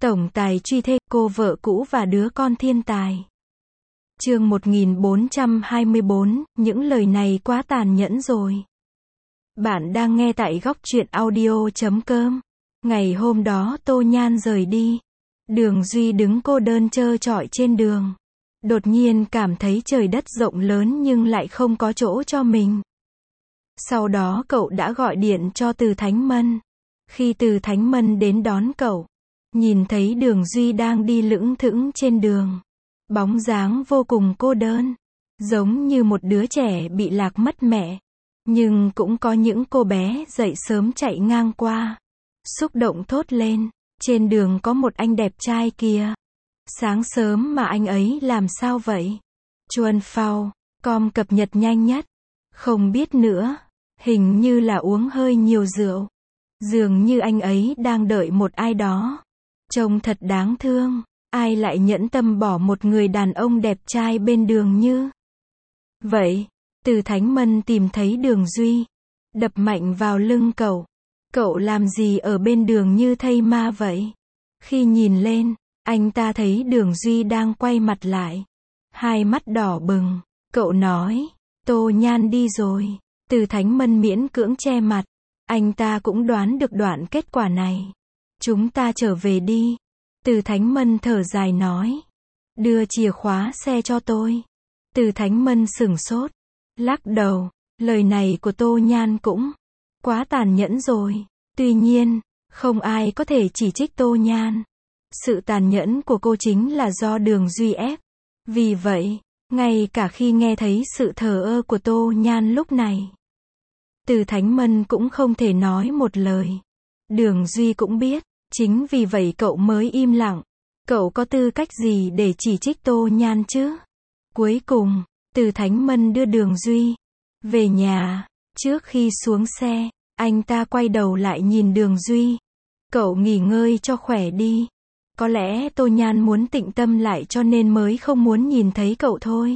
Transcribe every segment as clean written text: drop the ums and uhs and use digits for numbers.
Tổng tài truy thê, cô vợ cũ và đứa con thiên tài. Chương 1424, những lời này quá tàn nhẫn rồi. Bạn đang nghe tại góc truyện audio.com. Ngày hôm đó Tô Nhan rời đi. Đường Duy đứng cô đơn trơ trọi trên đường. Đột nhiên cảm thấy trời đất rộng lớn nhưng lại không có chỗ cho mình. Sau đó cậu đã gọi điện cho Từ Thánh Mân. Khi Từ Thánh Mân đến đón cậu, nhìn thấy Đường Duy đang đi lững thững trên đường. Bóng dáng vô cùng cô đơn, giống như một đứa trẻ bị lạc mất mẹ. Nhưng cũng có những cô bé dậy sớm chạy ngang qua, xúc động thốt lên, trên đường có một anh đẹp trai kìa. Sáng sớm mà anh ấy làm sao vậy? Chuan Phao, com cập nhật nhanh nhất. Không biết nữa, hình như là uống hơi nhiều rượu. Dường như anh ấy đang đợi một ai đó. Trông thật đáng thương, ai lại nhẫn tâm bỏ một người đàn ông đẹp trai bên đường như vậy. Từ Thánh Mân tìm thấy Đường Duy, đập mạnh vào lưng cậu. Cậu làm gì ở bên đường như thây ma vậy? Khi nhìn lên, anh ta thấy Đường Duy đang quay mặt lại, hai mắt đỏ bừng. Cậu nói, Tô Nhan đi rồi. Từ Thánh Mân miễn cưỡng che mặt. Anh ta cũng đoán được đoạn kết quả này. Chúng ta trở về đi. Từ Thánh Mân thở dài nói. Đưa chìa khóa xe cho tôi. Từ Thánh Mân sửng sốt, lắc đầu. Lời này của Tô Nhan cũng quá tàn nhẫn rồi. Tuy nhiên, không ai có thể chỉ trích Tô Nhan. Sự tàn nhẫn của cô chính là do Đường Duy ép. Vì vậy, ngay cả khi nghe thấy sự thờ ơ của Tô Nhan lúc này, Từ Thánh Mân cũng không thể nói một lời. Đường Duy cũng biết, chính vì vậy cậu mới im lặng. Cậu có tư cách gì để chỉ trích Tô Nhan chứ? Cuối cùng, Từ Thánh Mân đưa Đường Duy về nhà. Trước khi xuống xe, anh ta quay đầu lại nhìn Đường Duy. Cậu nghỉ ngơi cho khỏe đi. Có lẽ Tô Nhan muốn tĩnh tâm lại cho nên mới không muốn nhìn thấy cậu thôi.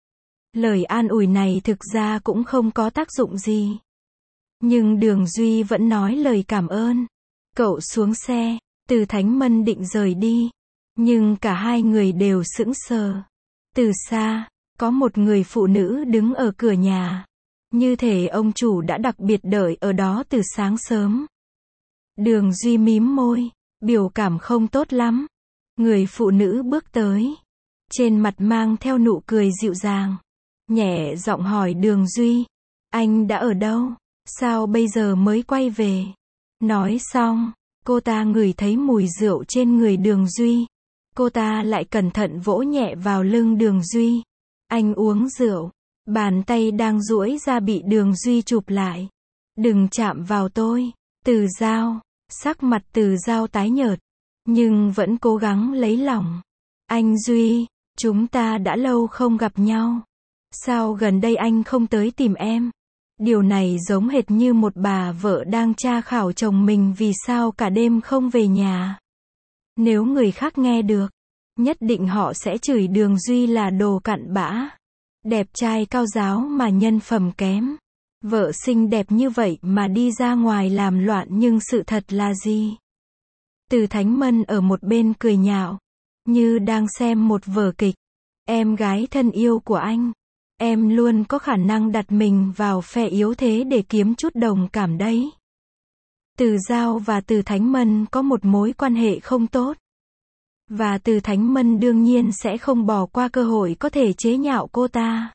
Lời an ủi này thực ra cũng không có tác dụng gì. Nhưng Đường Duy vẫn nói lời cảm ơn. Cậu xuống xe, Từ Thánh Mân định rời đi. Nhưng cả hai người đều sững sờ. Từ xa, có một người phụ nữ đứng ở cửa nhà. Như thể ông chủ đã đặc biệt đợi ở đó từ sáng sớm. Đường Duy mím môi, biểu cảm không tốt lắm. Người phụ nữ bước tới. Trên mặt mang theo nụ cười dịu dàng. Nhẹ giọng hỏi Đường Duy. Anh đã ở đâu? Sao bây giờ mới quay về? Nói xong, cô ta ngửi thấy mùi rượu trên người Đường Duy. Cô ta lại cẩn thận vỗ nhẹ vào lưng Đường Duy. Anh uống rượu. Bàn tay đang duỗi ra bị Đường Duy chụp lại. Đừng chạm vào tôi. Từ Giao. Sắc mặt Từ Giao tái nhợt, nhưng vẫn cố gắng lấy lòng. Anh Duy, chúng ta đã lâu không gặp nhau. Sao gần đây anh không tới tìm em? Điều này giống hệt như một bà vợ đang tra khảo chồng mình vì sao cả đêm không về nhà. Nếu người khác nghe được, nhất định họ sẽ chửi Đường Duy là đồ cặn bã. Đẹp trai cao giáo mà nhân phẩm kém. Vợ xinh đẹp như vậy mà đi ra ngoài làm loạn nhưng sự thật là gì? Từ Thánh Mân ở một bên cười nhạo, như đang xem một vở kịch. Em gái thân yêu của anh, em luôn có khả năng đặt mình vào phe yếu thế để kiếm chút đồng cảm đấy. Từ Giao và Từ Thánh Mân có một mối quan hệ không tốt. Và Từ Thánh Mân đương nhiên sẽ không bỏ qua cơ hội có thể chế nhạo cô ta.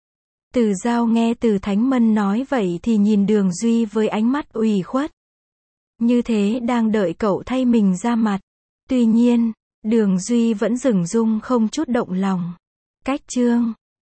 Từ Giao nghe Từ Thánh Mân nói vậy thì nhìn Đường Duy với ánh mắt ủy khuất. Như thế đang đợi cậu thay mình ra mặt. Tuy nhiên, Đường Duy vẫn dửng dưng không chút động lòng. Cách chương